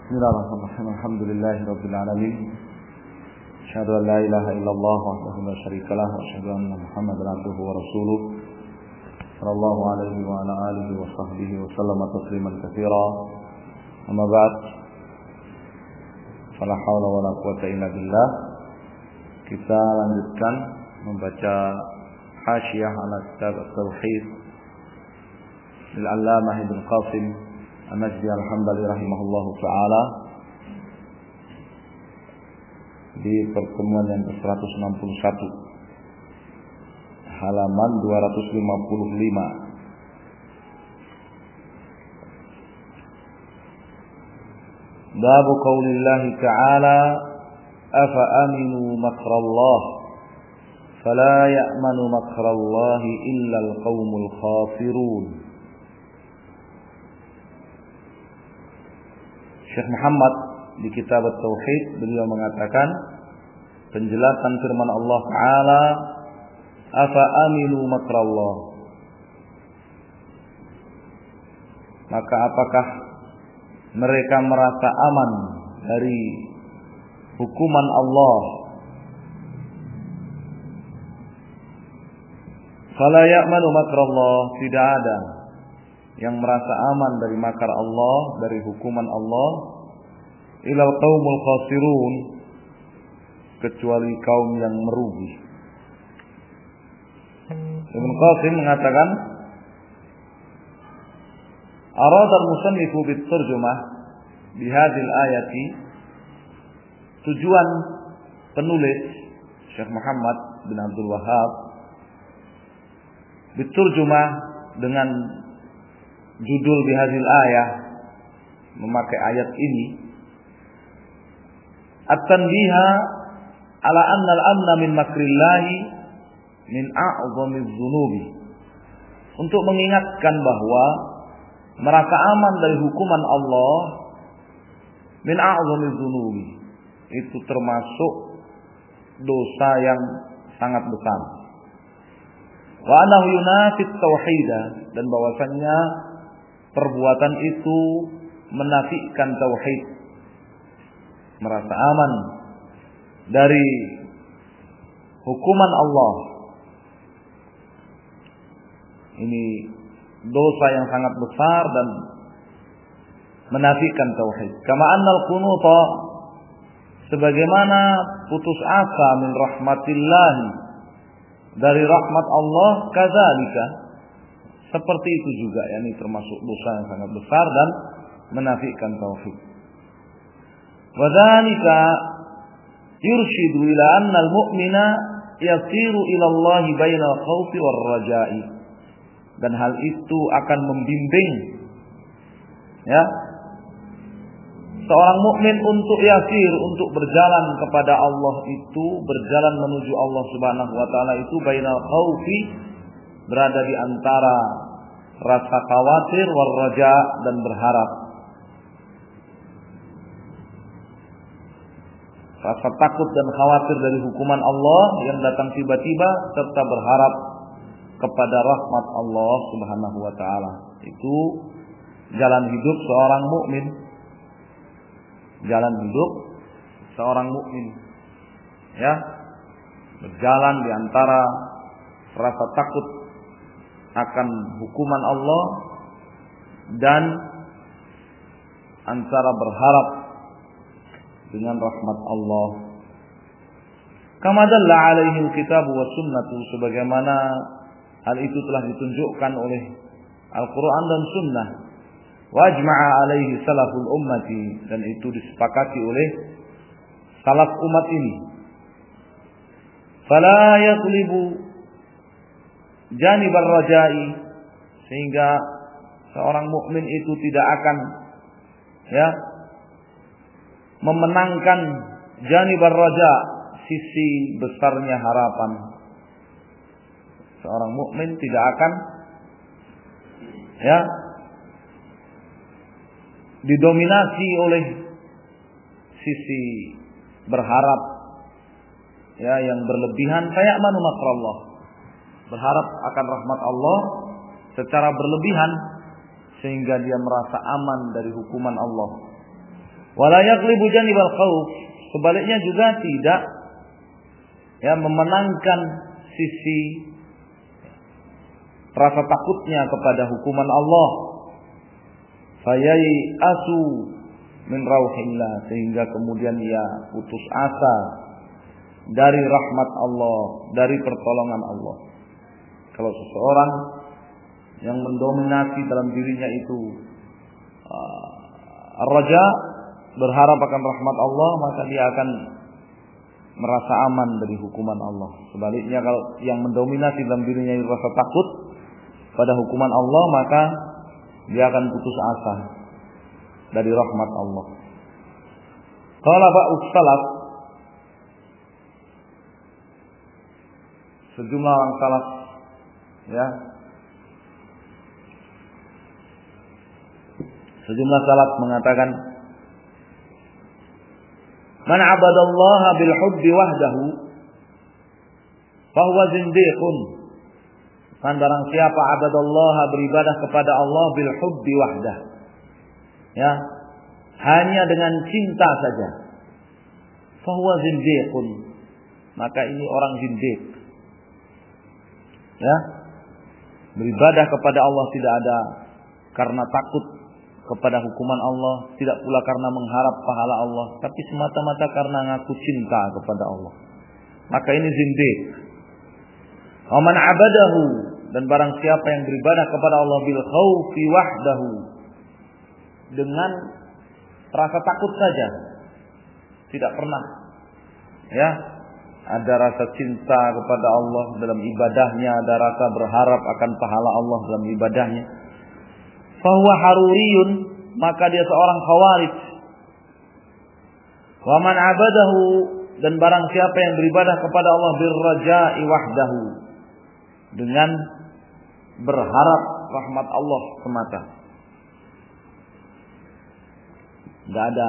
Bismillahirrahmanirrahim. Alhamdulillahirabbil alamin. Asyhadu an la ilaha illallah wahdahu la syarikalah wa asyhadu anna Muhammadan abduhu wa rasuluh. Sallallahu alaihi wa ala alihi wa sahbihi wa sallama tasliman katsira. Amma ba'd. Fala haula wala quwwata illa billah. Kita lanjutkan membaca Hasyiah ala Kitab At-Tauhid lil Allamah Ibnu Qasim An-Najdi Al-Hambali rahimahullahu ta'ala di pertemuan yang ke-161 halaman 255. Bab qaulillahi ta'ala afa aminu makrallah fala ya'manu makrallahi illa al-qaumul khasirun. Syekh Muhammad di kitab At-Tauhid beliau mengatakan penjelasan firman Allah Ta'ala afa aminu makrallah, maka apakah mereka merasa aman dari hukuman Allah? Fala ya'manu makrallah, tidak ada yang merasa aman dari makar Allah, dari hukuman Allah, ilal qaumul khasirun, kecuali kaum yang merugi. Ibnu Qasim mengatakan, arada al-musannifu bit-tarjumah bi hadhil ayati, tujuan penulis Syekh Muhammad bin Abdul Wahhab bit-tarjumah dengan judul bihadil ayah, memakai ayat ini, at-tanbiha ala anna al-amna min makrillahi min a'zamiz dzunubi, untuk mengingatkan bahwa merasa aman dari hukuman Allah min a'zamiz dzunubi, itu termasuk dosa yang sangat besar. Wa annahu yunafit tauhidah, dan bahwasannya perbuatan itu menafikan tauhid. Merasa aman dari hukuman Allah, ini dosa yang sangat besar dan menafikan tauhid. Kama annal qunuta, sebagaimana putus asa min rahmatillah, dari rahmat Allah, kadzalika, seperti itu juga, yakni termasuk dosa yang sangat besar dan menafikan tauhid. Wa dzalika yurshidu ila anna al-mu'mina yasiru ila Allah baina al-khaufi war raja'i, dan hal itu akan membimbing ya seorang mukmin untuk yasir, untuk berjalan kepada Allah itu, berjalan menuju Allah Subhanahu wa taala itu bainal khaufi, berada di antara rasa khawatir war raja, dan berharap. Rasa takut dan khawatir dari hukuman Allah yang datang tiba-tiba, serta berharap kepada rahmat Allah Subhanahu wa taala. Itu jalan hidup seorang mukmin. Jalan hidup seorang mukmin, ya, berjalan di antara rasa takut akan hukuman Allah dan antara berharap dengan rahmat Allah. Kama dalla alaihi alkitab wa sunnatu, sebagaimana hal itu telah ditunjukkan oleh Al-Qur'an dan Sunnah. Wa ajma'a alaihi salaful ummati, dan itu disepakati oleh salaf umat ini. Fala yaghlibu janibar raja'i, sehingga seorang mukmin itu tidak akan ya memenangkan janibar raja, sisi besarnya harapan. Seorang mukmin tidak akan ya didominasi oleh sisi berharap ya yang berlebihan, fayamanu makrallah, berharap akan rahmat Allah secara berlebihan sehingga dia merasa aman dari hukuman Allah. Wala yaghlibu janibal khauf, sebaliknya juga tidak memenangkan sisi rasa takutnya kepada hukuman Allah. Fayai asu min rauhillah, sehingga kemudian ia putus asa dari rahmat Allah, dari pertolongan Allah. Kalau seseorang yang mendominasi dalam dirinya itu raja, berharap akan rahmat Allah, maka dia akan merasa aman dari hukuman Allah. Sebaliknya kalau yang mendominasi dalam dirinya itu rasa takut pada hukuman Allah, maka dia akan putus asa dari rahmat Allah. Qala ba'd salaf, sejumlah orang salaf sejumlah salaf mengatakan, man 'abadallaha bil hubbi wahdahu fahuwa zindiqun. Man barang siapa abadallaha, beribadah kepada Allah, bil hubbi wahdah, hanya dengan cinta saja, fahuwa zindiqun, maka ini orang zindiq. Beribadah kepada Allah tidak ada karena takut kepada hukuman Allah, tidak pula karena mengharap pahala Allah, tapi semata-mata karena ngaku cinta kepada Allah, maka ini zindiq. Wa man 'abadahu, dan barang siapa yang beribadah kepada Allah bil khaufi wahdahu, dengan rasa takut saja, tidak pernah ada rasa cinta kepada Allah dalam ibadahnya, ada rasa berharap akan pahala Allah dalam ibadahnya, fahuwa haruriyun, maka dia seorang khawarij. Wa man 'abadahu, dan barang siapa yang beribadah kepada Allah bil raja'i wahdahu, dengan berharap rahmat Allah semata, enggak ada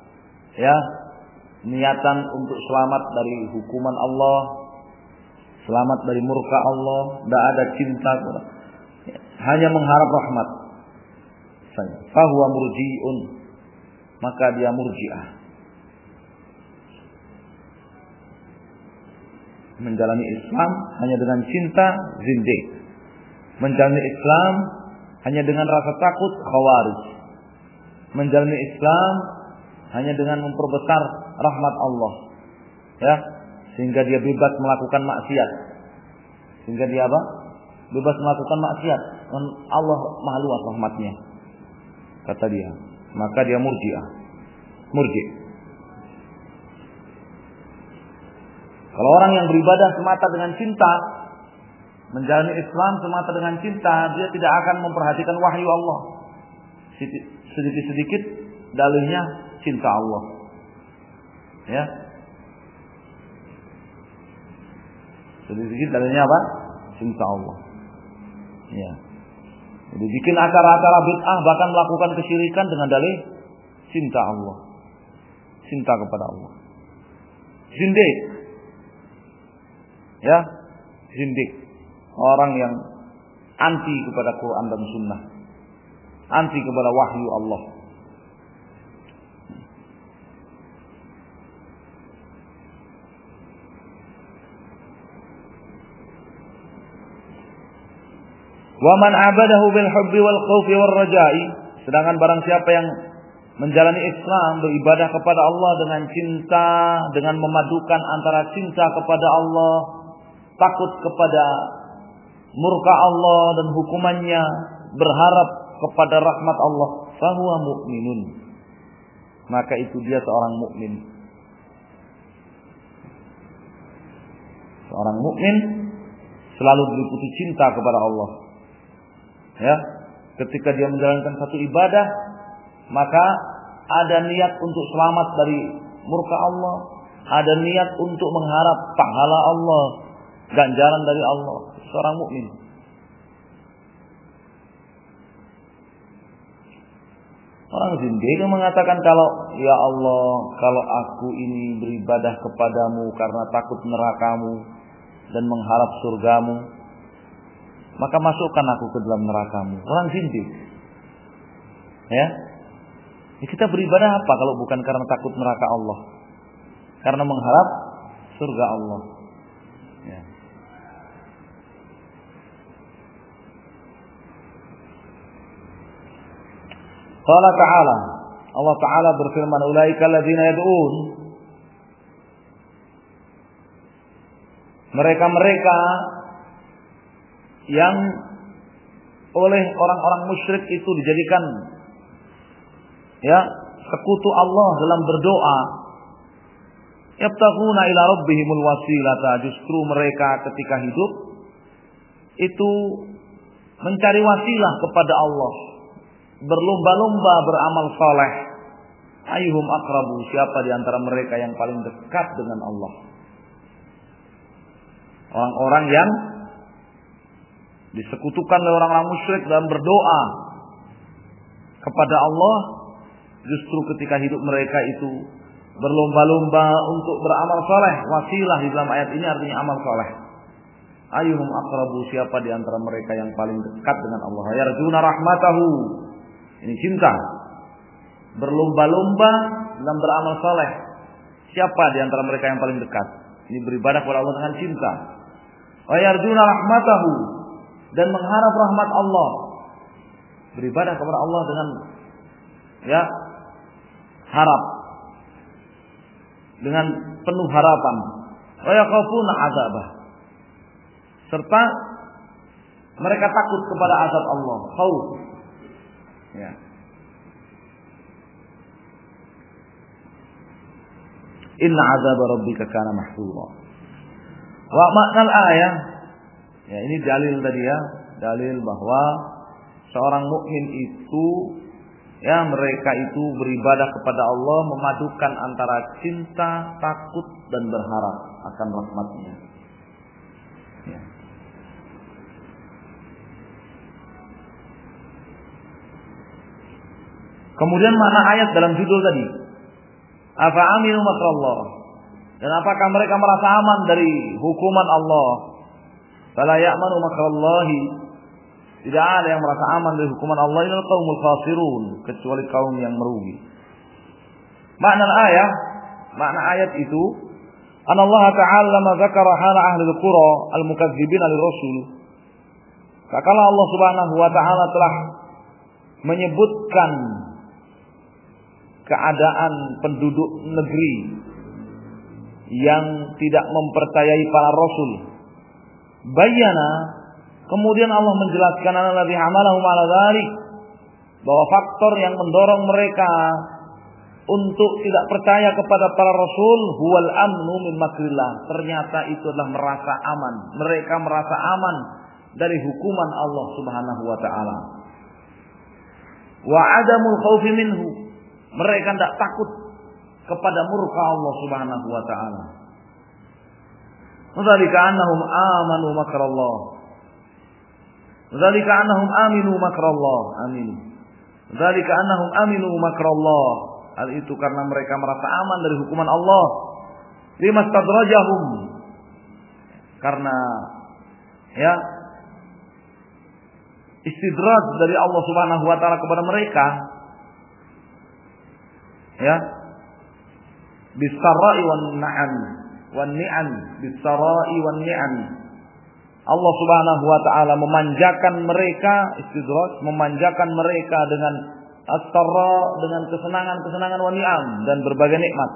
niatan untuk selamat dari hukuman Allah, selamat dari murka Allah, enggak ada cinta, hanya mengharap rahmat saja, fahuwa murji'un, maka dia murji'ah. Menjalani Islam hanya dengan cinta, zindiq. Menjalani Islam hanya dengan rasa takut, khawarij. Menjalani Islam hanya dengan memperbesar rahmat Allah, sehingga dia bebas melakukan maksiat. Sehingga dia bebas melakukan maksiat. Dan Allah Maha luas rahmatnya, kata dia. Maka dia murji'ah. Murji'. Kalau orang yang beribadah semata dengan cinta, menjalani Islam semata dengan cinta, dia tidak akan memperhatikan wahyu Allah. Sedikit-sedikit dalilnya cinta Allah. Sedikit dalilnya apa? Cinta Allah. Jadi bikin acara-acara bid'ah, bahkan melakukan kesyirikan dengan dalil cinta Allah. Cinta kepada Allah. Zindiq. Zindiq. Orang yang anti kepada Quran dan Sunnah, anti kepada wahyu Allah. Wa man 'abadahu bil hubbi wal khaufi war raja'i, sedangkan barang siapa yang menjalani Islam, beribadah kepada Allah dengan cinta, dengan memadukan antara cinta kepada Allah, takut kepada murka Allah dan hukumannya, berharap kepada rahmat Allah, fahuwa mu'minun, maka itu dia seorang mukmin. Seorang mukmin selalu diliputi cinta kepada Allah. Ketika dia menjalankan satu ibadah, maka ada niat untuk selamat dari murka Allah, ada niat untuk mengharap pahala Allah, ganjaran dari Allah. Seorang mukmin. Orang zindiq mengatakan, kalau ya Allah, kalau aku ini beribadah kepadamu karena takut nerakamu dan mengharap surgamu, maka masukkan aku ke dalam nerakamu. Orang zindiq. Ya, kita beribadah apa kalau bukan karena takut neraka Allah? Karena mengharap surga Allah. Ya. Qala ta'ala, Allah Ta'ala berfirman, ulaika alladzina yad'un, mereka-mereka yang oleh orang-orang musyrik itu dijadikan ya sekutu Allah dalam berdoa, yabtaghuna ila rabbihimul wasilata, justru mereka ketika hidup itu mencari wasilah kepada Allah, berlomba-lomba beramal saleh. Ayyuhum aqrabu, siapa di antara mereka yang paling dekat dengan Allah? Orang-orang yang disekutukan oleh orang-orang musyrik dalam berdoa kepada Allah, justru ketika hidup mereka itu berlomba-lomba untuk beramal saleh. Wasilah di dalam ayat ini artinya amal saleh. Ayyuhum aqrabu, siapa di antara mereka yang paling dekat dengan Allah? Yarjuna rahmatahu, ini cinta. Berlomba-lomba dalam beramal saleh. Siapa di antara mereka yang paling dekat? Ini beribadah kepada Allah dengan cinta. Wa yarjuna rahmatahu, dan mengharap rahmat Allah. Beribadah kepada Allah dengan ya harap, dengan penuh harapan. Wa yakhafuna adzabah, serta mereka takut kepada azab Allah. Khauf. Ya. Inna azab rabbika kana mahsura. Wa makna ayat, ya ini dalil tadi ya, dalil bahwa seorang mukmin itu ya mereka itu beribadah kepada Allah memadukan antara cinta, takut dan berharap akan rahmat-Nya. Ya. Kemudian makna ayat dalam judul tadi, afa aminu makrallah, dan apakah mereka merasa aman dari hukuman Allah? Fala ya'manu makrallahi, tidak ada yang merasa aman dari hukuman Allah illal qaumul khasirun, kecuali kaum yang merugi. Makna ayat, makna ayat itu, an Allah Ta'ala lama zakara hala ahli al-qura al-mukadzibin lir-rasul. Kakala Allah Subhanahu wa taala telah menyebutkan keadaan penduduk negeri yang tidak mempercayai para rasul. Bayana, kemudian Allah menjelaskan allazi hamalahum ala dzalik, bahwa faktor yang mendorong mereka untuk tidak percaya kepada para rasul huwal amnu min makrillah, ternyata itu adalah merasa aman. Mereka merasa aman dari hukuman Allah Subhanahu wa taala. Wa adamul khaufi minhu, mereka tidak takut kepada murka Allah Subhanahu wa taala. Dzalika annahum amanu makrallah. Dzalika annahum aminu makrallah. Amin. Dzalika annahum aminu makrallah. Hal itu karena mereka merasa aman dari hukuman Allah. Limastadrajahum, karena ya istidraj dari Allah Subhanahu wa taala kepada mereka, ya, bisara'i wan na'am wan ni'am, bisara'i wan ni'am. Allah Subhanahu wa taala memanjakan mereka, istidraj, memanjakan mereka dengan as-sarra, dengan kesenangan-kesenangan wan ni'am, dan berbagai nikmat.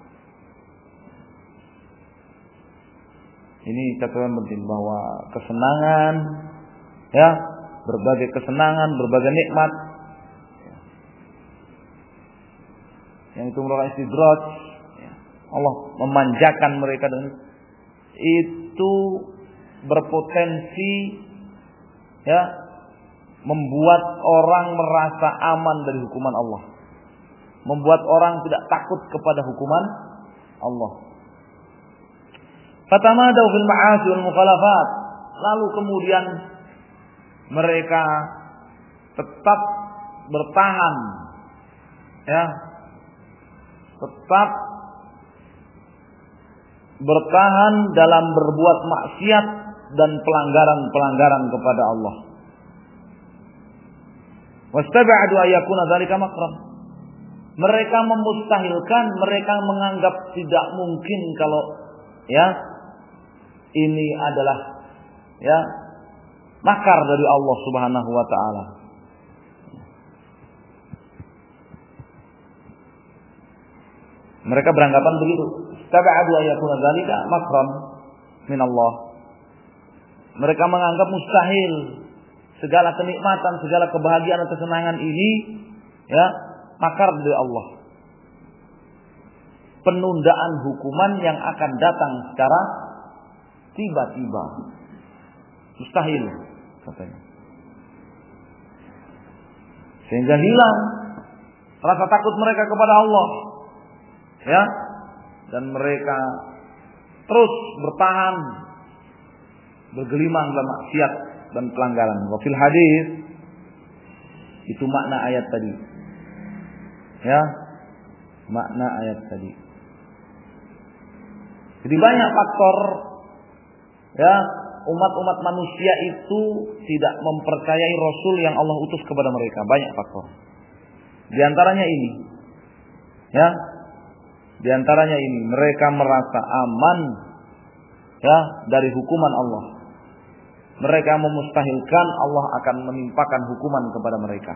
Ini catatan penting bahwa kesenangan, ya, berbagai kesenangan, berbagai nikmat, yang itu merupakan istidraj, Allah memanjakan mereka dengan itu, berpotensi ya membuat orang merasa aman dari hukuman Allah, membuat orang tidak takut kepada hukuman Allah. Fatamadaw fil ma'asi wal mukhalafat, lalu kemudian mereka tetap bertahan, ya, tetap bertahan dalam berbuat maksiat dan pelanggaran-pelanggaran kepada Allah. Wastaba'du ayyakuna dzalika makram, Mereka memustahilkan, mereka menganggap tidak mungkin kalau ini adalah makar dari Allah Subhanahu wa taala. Mereka beranggapan begitu. Tab'adu ayakuna dzalika makran min Allah. Mereka menganggap mustahil segala kenikmatan, segala kebahagiaan atau kesenangan ini makar dari Allah. Penundaan hukuman yang akan datang secara tiba-tiba. Mustahil katanya. Sehingga hilang rasa takut mereka kepada Allah. Dan mereka terus bertahan bergelimang dalam maksiat dan pelanggaran. Wa fil hadis, itu makna ayat tadi. Makna ayat tadi. Jadi banyak faktor umat-umat manusia itu tidak mempercayai Rasul yang Allah utus kepada mereka. Banyak faktor. Di antaranya ini. Di antaranya ini, mereka merasa aman dari hukuman Allah. Mereka memustahilkan Allah akan menimpakan hukuman kepada mereka.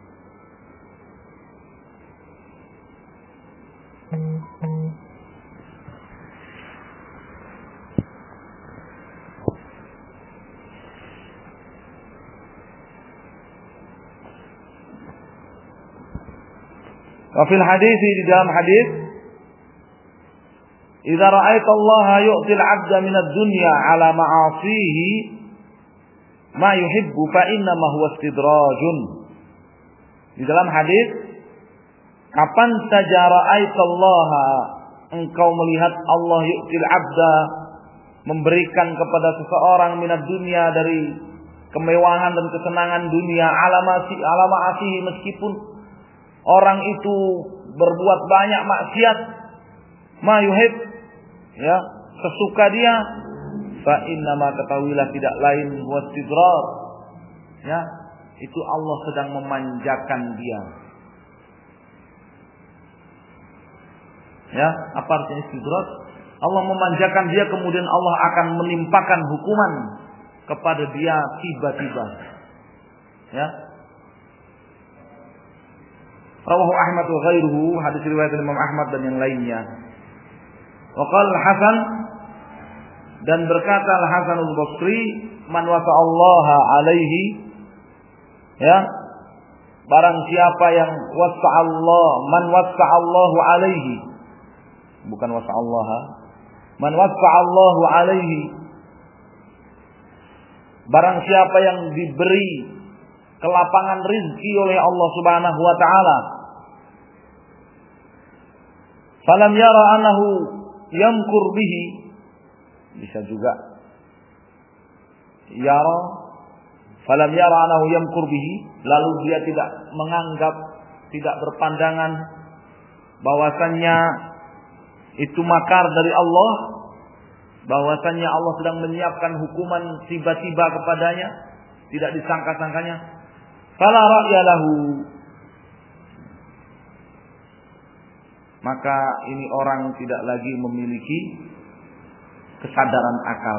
Wa fil hadis, di dalam hadis, idza ra'aita Allah yu'til 'abda min ad-dunya 'ala ma'asihi ma yuhibbu fa inna ma huwa istidrajun. Di dalam hadis, kapan saja ra'aita Allah, engkau melihat Allah yu'til 'abda, memberikan kepada seseorang min ad-dunya, dari kemewahan dan kesenangan dunia, 'ala ma'asihi, meskipun orang itu berbuat banyak maksiat, ma yuhib, sesuka dia, fa inna ma, ketahuilah tidak lain wastidrar, itu Allah sedang memanjakan dia. Apa artinya istidrar? Allah memanjakan dia, kemudian Allah akan menimpakan hukuman kepada dia tiba-tiba. Rawahu Ahmad wa ghairuhu, hadis riwayat Imam Ahmad dan yang lainnya. Wa qala Al-Hasan, dan berkata Al-Hasan Al-Basri, man wasa'allaha alaihi, barang siapa yang wasa'allah, man wasa'allahu alaihi, bukan wasa'allaha, man wasa'allahu alaihi, barang siapa yang diberi kelapangan rizki oleh Allah Subhanahu wa taala, falam yara annahu yamkur bihi, bisa juga yara, falam yara annahu yamkur bihi, lalu dia tidak menganggap, tidak berpandangan bahwasannya itu makar dari Allah, bahwasannya Allah sedang menyiapkan hukuman tiba-tiba kepadanya, tidak disangka-sangkanya, fala ra'ya lahu, maka ini orang tidak lagi memiliki kesadaran akal.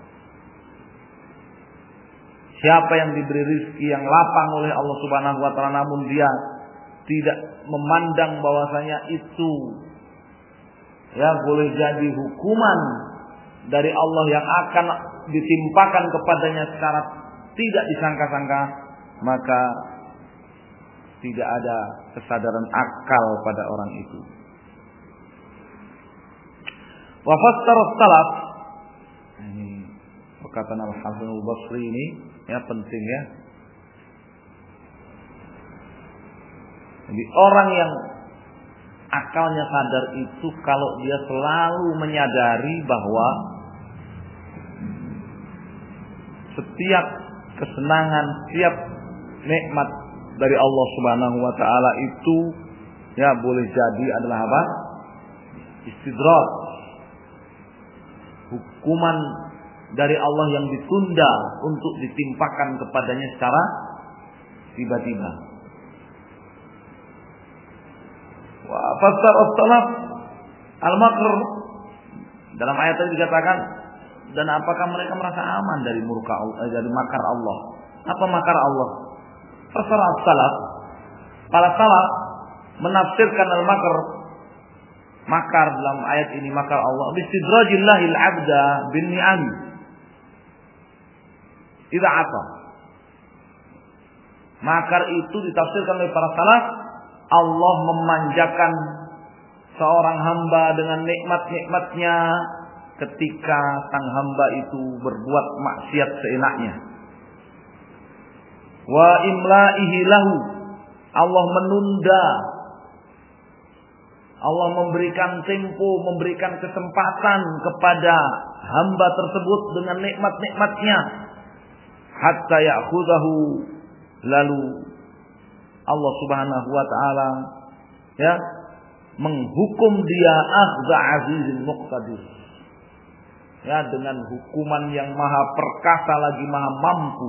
Siapa yang diberi rezeki yang lapang oleh Allah Subhanahu wa taala, namun dia tidak memandang bahwasanya itu boleh jadi hukuman dari Allah yang akan ditimpakan kepadanya secara tidak disangka-sangka, maka tidak ada kesadaran akal pada orang itu. Wa fassara salaf, ini perkataan Al-Hasan Al-Basri ini penting ya. Jadi orang yang akalnya sadar itu kalau dia selalu menyadari bahwa setiap kesenangan, setiap nikmat dari Allah Subhanahu wa taala itu boleh jadi adalah apa? Istidraj. Hukuman dari Allah yang ditunda untuk ditimpakan kepadanya secara tiba-tiba. Fasar as-salaf al-makr. Dalam ayat tadi dikatakan, dan apakah mereka merasa aman dari murka dari makar Allah? Apa makar Allah? Fasar as-salaf, para salaf menafsirkan al-makr, makar dalam ayat ini makar Allah, bistidrajillahil 'abda bin ni'am idza 'ata. Makar itu ditafsirkan oleh para salaf, Allah memanjakan seorang hamba dengan nikmat-nikmatnya ketika sang hamba itu berbuat maksiat seenaknya. Wa imla'ihi lahu, Allah menunda, Allah memberikan tempo, memberikan kesempatan kepada hamba tersebut dengan nikmat-nikmatnya hatta ya'khudhahu, lalu Allah Subhanahu wa taala ya menghukum dia akhza azizin muqtadir. Ya, dengan hukuman yang maha perkasa lagi maha mampu,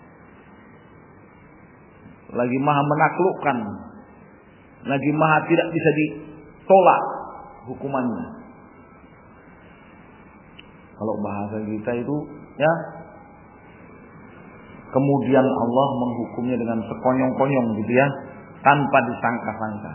lagi maha menaklukkan, lagi maha tidak bisa ditolak hukumannya. Kalau bahasa kita itu ya, kemudian Allah menghukumnya dengan sekonyong-konyong gitu ya, tanpa disangka-sangka.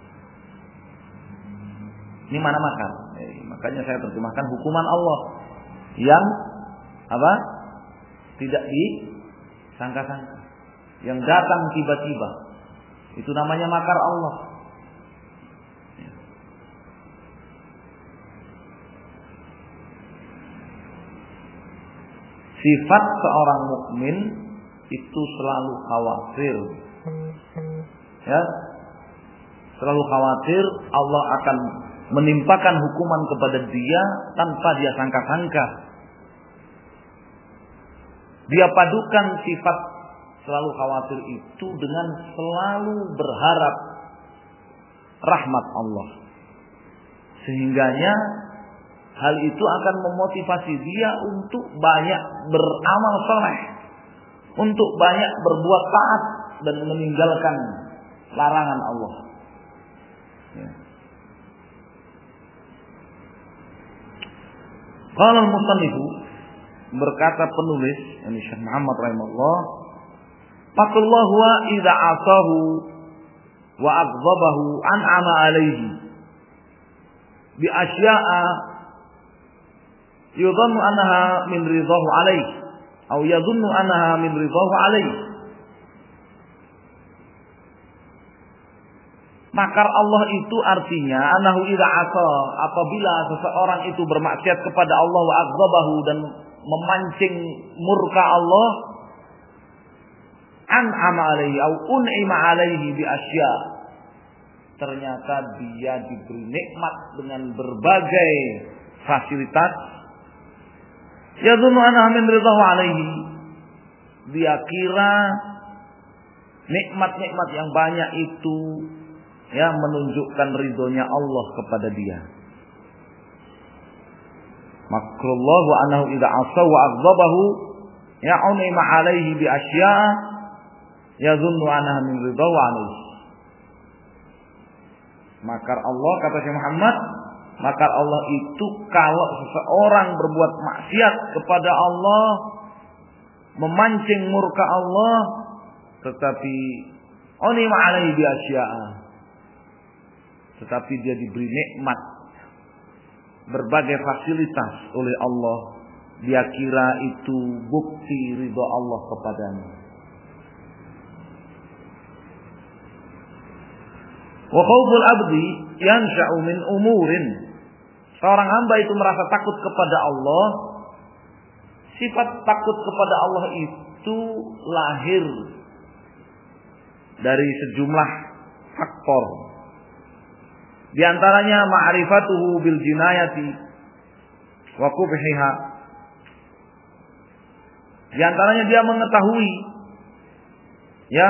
Ini mana makar? Makanya saya terjemahkan hukuman Allah yang apa? Tidak disangka-sangka, yang datang tiba-tiba. Itu namanya makar Allah. Sifat seorang mukmin itu selalu khawatir, ya, selalu khawatir Allah akan menimpakan hukuman kepada dia tanpa dia sangka-sangka. Dia padukan sifat selalu khawatir itu dengan selalu berharap rahmat Allah, sehingganya hal itu akan memotivasi dia untuk banyak beramal saleh, untuk banyak berbuat taat dan meninggalkan larangan Allah. Ya. Qala al-musannif, berkata penulis ini Syekh Muhammad rahimahullah, faqallahu wa idza asahu wa aghdabahu an'ama alaihi bi asya'a yudhannu annaha min ridahu alaihi atau yadhunnu annaha min ridahu alaihi. Makar Allah itu artinya annahu idza asa, apabila seseorang itu bermaksiat kepada Allah wa aghdabahu dan memancing murka Allah, an'ama alaihi au un'ima alaihi bi asya, ternyata dia diberi nikmat dengan berbagai fasilitas, yadhunnu annaha min ridahu alaihi, dia kira nikmat-nikmat yang banyak itu ya menunjukkan ridhonya Allah kepada dia. Makrullah wa annahu idza asa wa aghdabahu ya'unima alaihi bi asya yadhunnu annaha min ridahu alaihi. Makar Allah, kata Syekh Muhammad, makar Allah itu kalau seseorang berbuat maksiat kepada Allah, memancing murka Allah, tetapi unima alaihi bi asya, tetapi dia diberi nikmat berbagai fasilitas oleh Allah, dia kira itu bukti ridha Allah kepadanya. Wa khauful abdi yansha'u min umurin, seorang hamba itu merasa takut kepada Allah. Sifat takut kepada Allah itu lahir dari sejumlah faktor. Di antaranya ma'rifatuhu bil jinayati wa qubhiha. Di antaranya dia mengetahui, ya,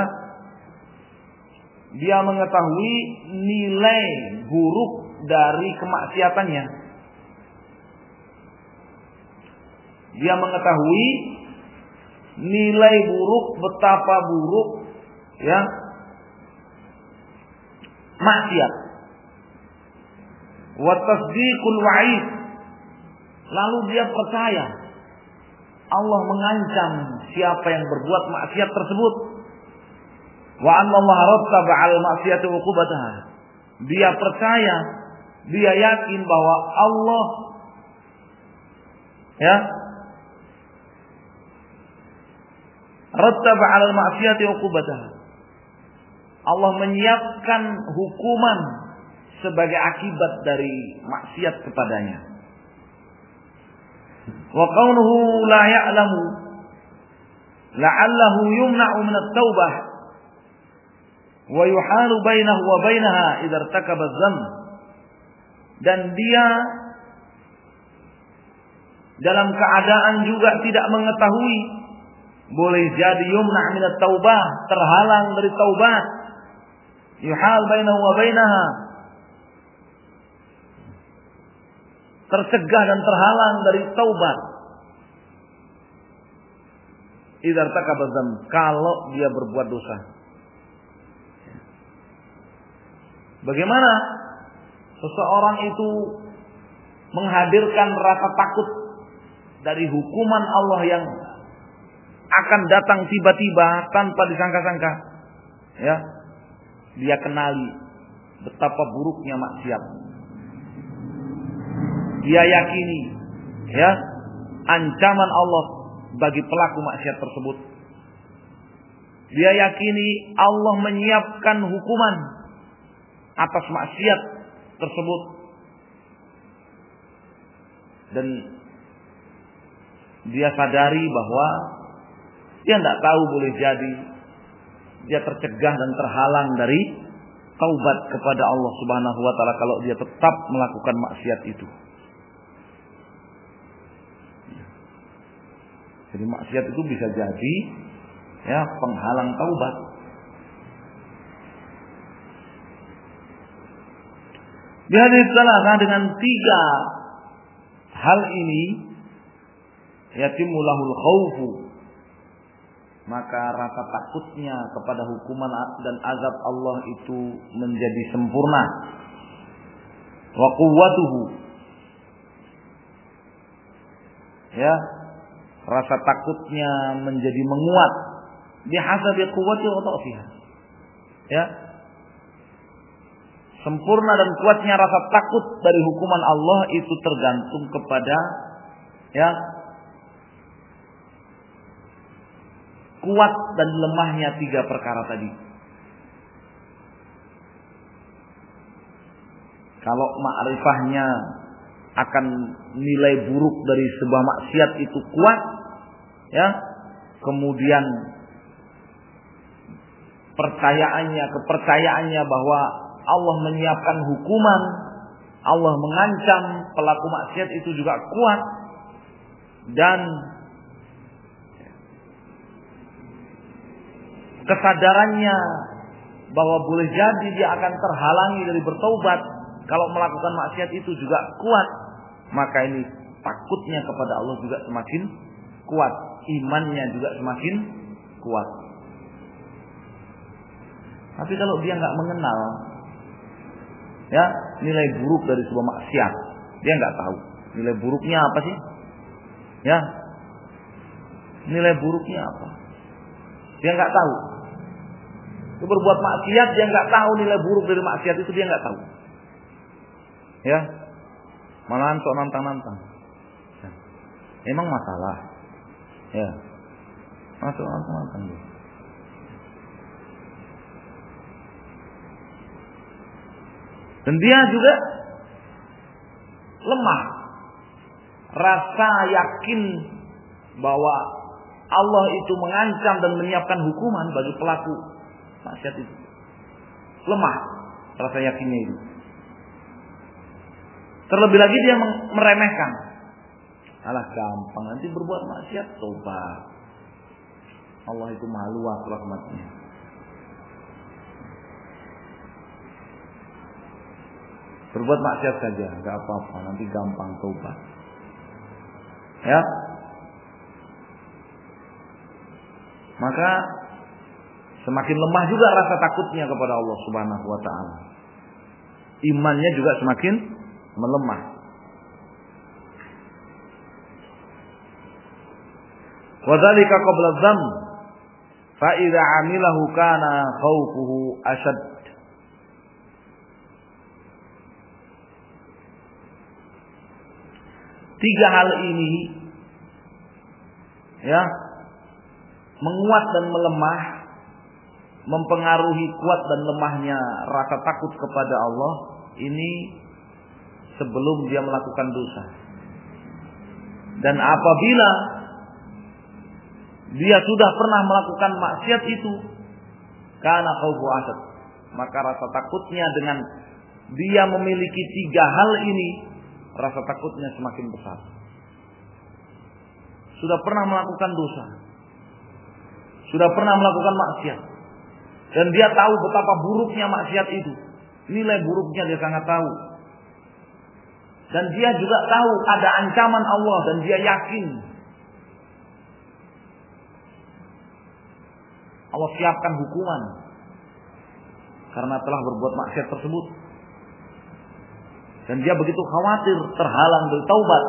dia mengetahui nilai buruk dari kemaksiatannya. Dia mengetahui nilai buruk, betapa buruk ya maksiat. wa tasdiqul wa'id. Lalu dia percaya Allah mengancam siapa yang berbuat maksiat tersebut. Wa anna Allah rattaba 'alal ma'siyati 'uqubataha. Dia percaya, dia yakin bahwa Allah rattaba 'alal ma'siyati 'uqubataha. Allah menyiapkan hukuman sebagai akibat dari maksiat kepadanya. Wa qawluhu la ya'lamu la'allahu yumna'u min at-taubah wa yuhalu bainahu wa bainaha idza irtakaba adh-dhanb. Dan dia dalam keadaan juga tidak mengetahui, boleh jadi yumna' min at-taubah, terhalang dari taubat. Yuhal bainahu wa bainaha, tercegah dan terhalang dari taubat. Idza irtakaba adh-dhanb, kalau dia berbuat dosa. Bagaimana seseorang itu menghadirkan rasa takut dari hukuman Allah yang akan datang tiba-tiba tanpa disangka-sangka? Ya, dia kenali betapa buruknya maksiat. Dia yakini ancaman Allah bagi pelaku maksiat tersebut. Dia yakini Allah menyiapkan hukuman atas maksiat tersebut. Dan dia sadari bahwa dia tidak tahu, boleh jadi dia tercegah dan terhalang dari taubat kepada Allah Subhanahu wa taala kalau dia tetap melakukan maksiat itu. Jadi maksiat itu bisa jadi penghalang taubat. Dihaditsana dengan 3 hal ini yatimulahul khaufu, maka rasa takutnya kepada hukuman dan azab Allah itu menjadi sempurna. Wa quwwatuhu, rasa takutnya menjadi menguat. Bihasabi quwwati wa dha'fiha. Sempurna dan kuatnya rasa takut dari hukuman Allah itu tergantung kepada kuat dan lemahnya 3 perkara tadi. Kalau ma'rifahnya akan nilai buruk dari sebuah maksiat itu kuat, kemudian kepercayaannya bahwa Allah menyiapkan hukuman, Allah mengancam pelaku maksiat itu juga kuat, dan kesadarannya bahwa boleh jadi dia akan terhalangi dari bertaubat kalau melakukan maksiat itu juga kuat, maka ini takutnya kepada Allah juga semakin kuat, imannya juga semakin kuat. Tapi kalau dia nggak mengenal nilai buruk dari sebuah maksiat, dia nggak tahu nilai buruknya apa sih, nilai buruknya apa, dia nggak tahu. Itu berbuat maksiat, dia nggak tahu nilai buruk dari maksiat itu, dia nggak tahu. Malahan sok nantang-nantang. Emang masalah. Masuk nantang-nantang. Dan dia juga lemah. Rasa yakin bahwa Allah itu mengancam dan menyiapkan hukuman bagi pelaku maksiat itu. Lemah rasa yakinnya itu. Terlebih lagi dia meremehkan. Alah gampang, nanti berbuat maksiat tobat. Allah itu maha luas rahmatnya. Berbuat maksiat saja, enggak apa-apa, nanti gampang tobat. Maka semakin lemah juga rasa takutnya kepada Allah Subhanahu wa taala. Imannya juga semakin melemah. Wa dzalika qabla dzam fa idza 'amilahu kana khaufuhu ashad. Tiga hal ini ya menguat dan melemah, mempengaruhi kuat dan lemahnya rasa takut kepada Allah ini sebelum dia melakukan dosa. Dan apabila dia sudah pernah melakukan maksiat itu, kana khaufu asad, maka rasa takutnya dengan dia memiliki tiga hal ini, rasa takutnya semakin besar. Sudah pernah melakukan dosa, sudah pernah melakukan maksiat, dan dia tahu betapa buruknya maksiat itu. Nilai buruknya dia sangat tahu. Dan dia juga tahu ada ancaman Allah, dan dia yakin Allah siapkan hukuman karena telah berbuat maksiat tersebut. Dan dia begitu khawatir terhalang dari taubat,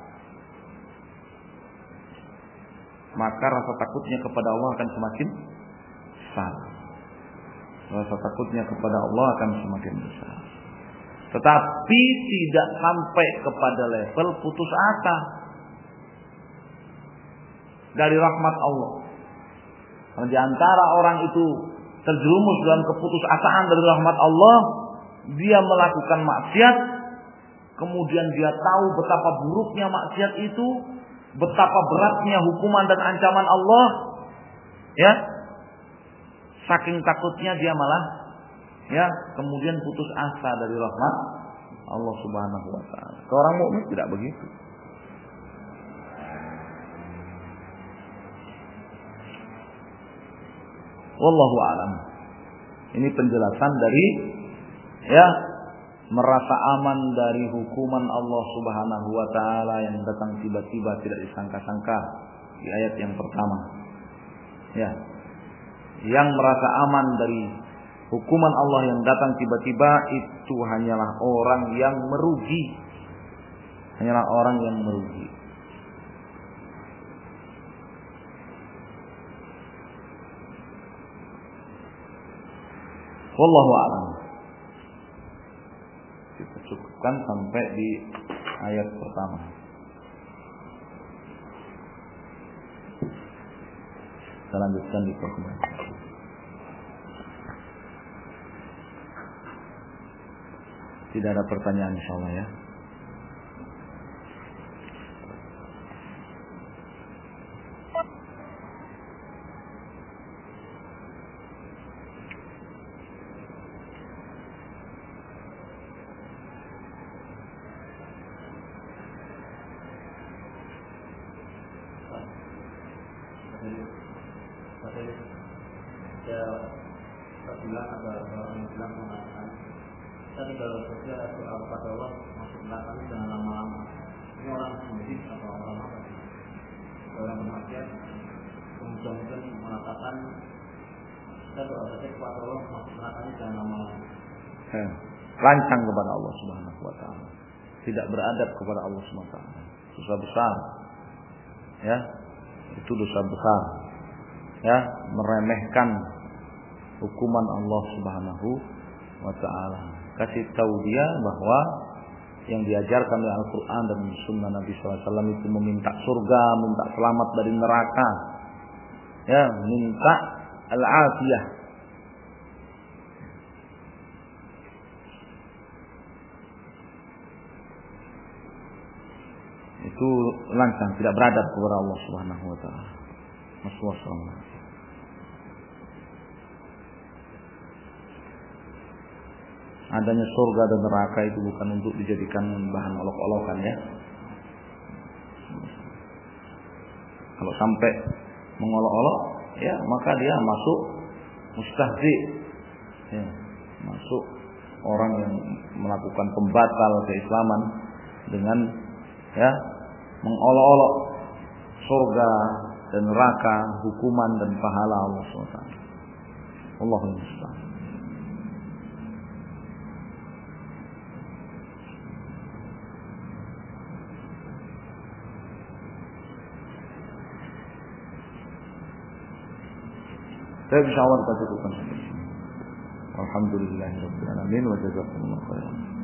maka rasa takutnya kepada Allah akan semakin besar. Rasa takutnya kepada Allah akan semakin besar. Tetapi tidak sampai kepada level putus asa dari rahmat Allah. Karena di antara orang itu terjerumus dalam keputusasaan dari rahmat Allah, dia melakukan maksiat, kemudian dia tahu betapa buruknya maksiat itu, betapa beratnya hukuman dan ancaman Allah, ya. Saking takutnya dia malah ya kemudian putus asa dari rahmat Allah Subhanahu wa taala. Seorang mukmin tidak begitu. Wallahu a'lam. Ini penjelasan dari ya merasa aman dari hukuman Allah Subhanahu wa taala yang datang tiba-tiba tidak disangka-sangka di ayat yang pertama. Ya. Yang merasa aman dari hukuman Allah yang datang tiba-tiba itu hanyalah orang yang merugi. Hanyalah orang yang merugi. Wallahu a'lam. Kita cukupkan sampai di ayat pertama. Kita lanjutkan di pertemuan. Tidak ada pertanyaan insyaallah ya. Lancang kepada Allah Subhanahu wa taala. Tidak beradab kepada Allah Subhanahu wa taala. Dosa besar. Ya. Itu dosa besar. Ya, meremehkan hukuman Allah Subhanahu wa taala. Kasih tahu dia bahwa yang diajarkan oleh Al-Qur'an dan sunnah Nabi SAW itu meminta surga, minta selamat dari neraka. Ya, minta al-afiyah. Itu lancang, tidak beradab kepada Allah Subhanahu wa taala. Masya. Adanya surga dan neraka itu bukan untuk dijadikan bahan olok-olokan ya. Kalau sampai mengolok-olok ya maka dia masuk mustahzi. Ya, masuk orang yang melakukan pembatal keislaman dengan ya mengolok-olok surga dan neraka, hukuman dan pahala Allah SWT. Allahumma musta'an. Saya insyaallah kita cukupkan sampai sini. Alhamdulillahirabbil alamin wa jazakumullahu khairan.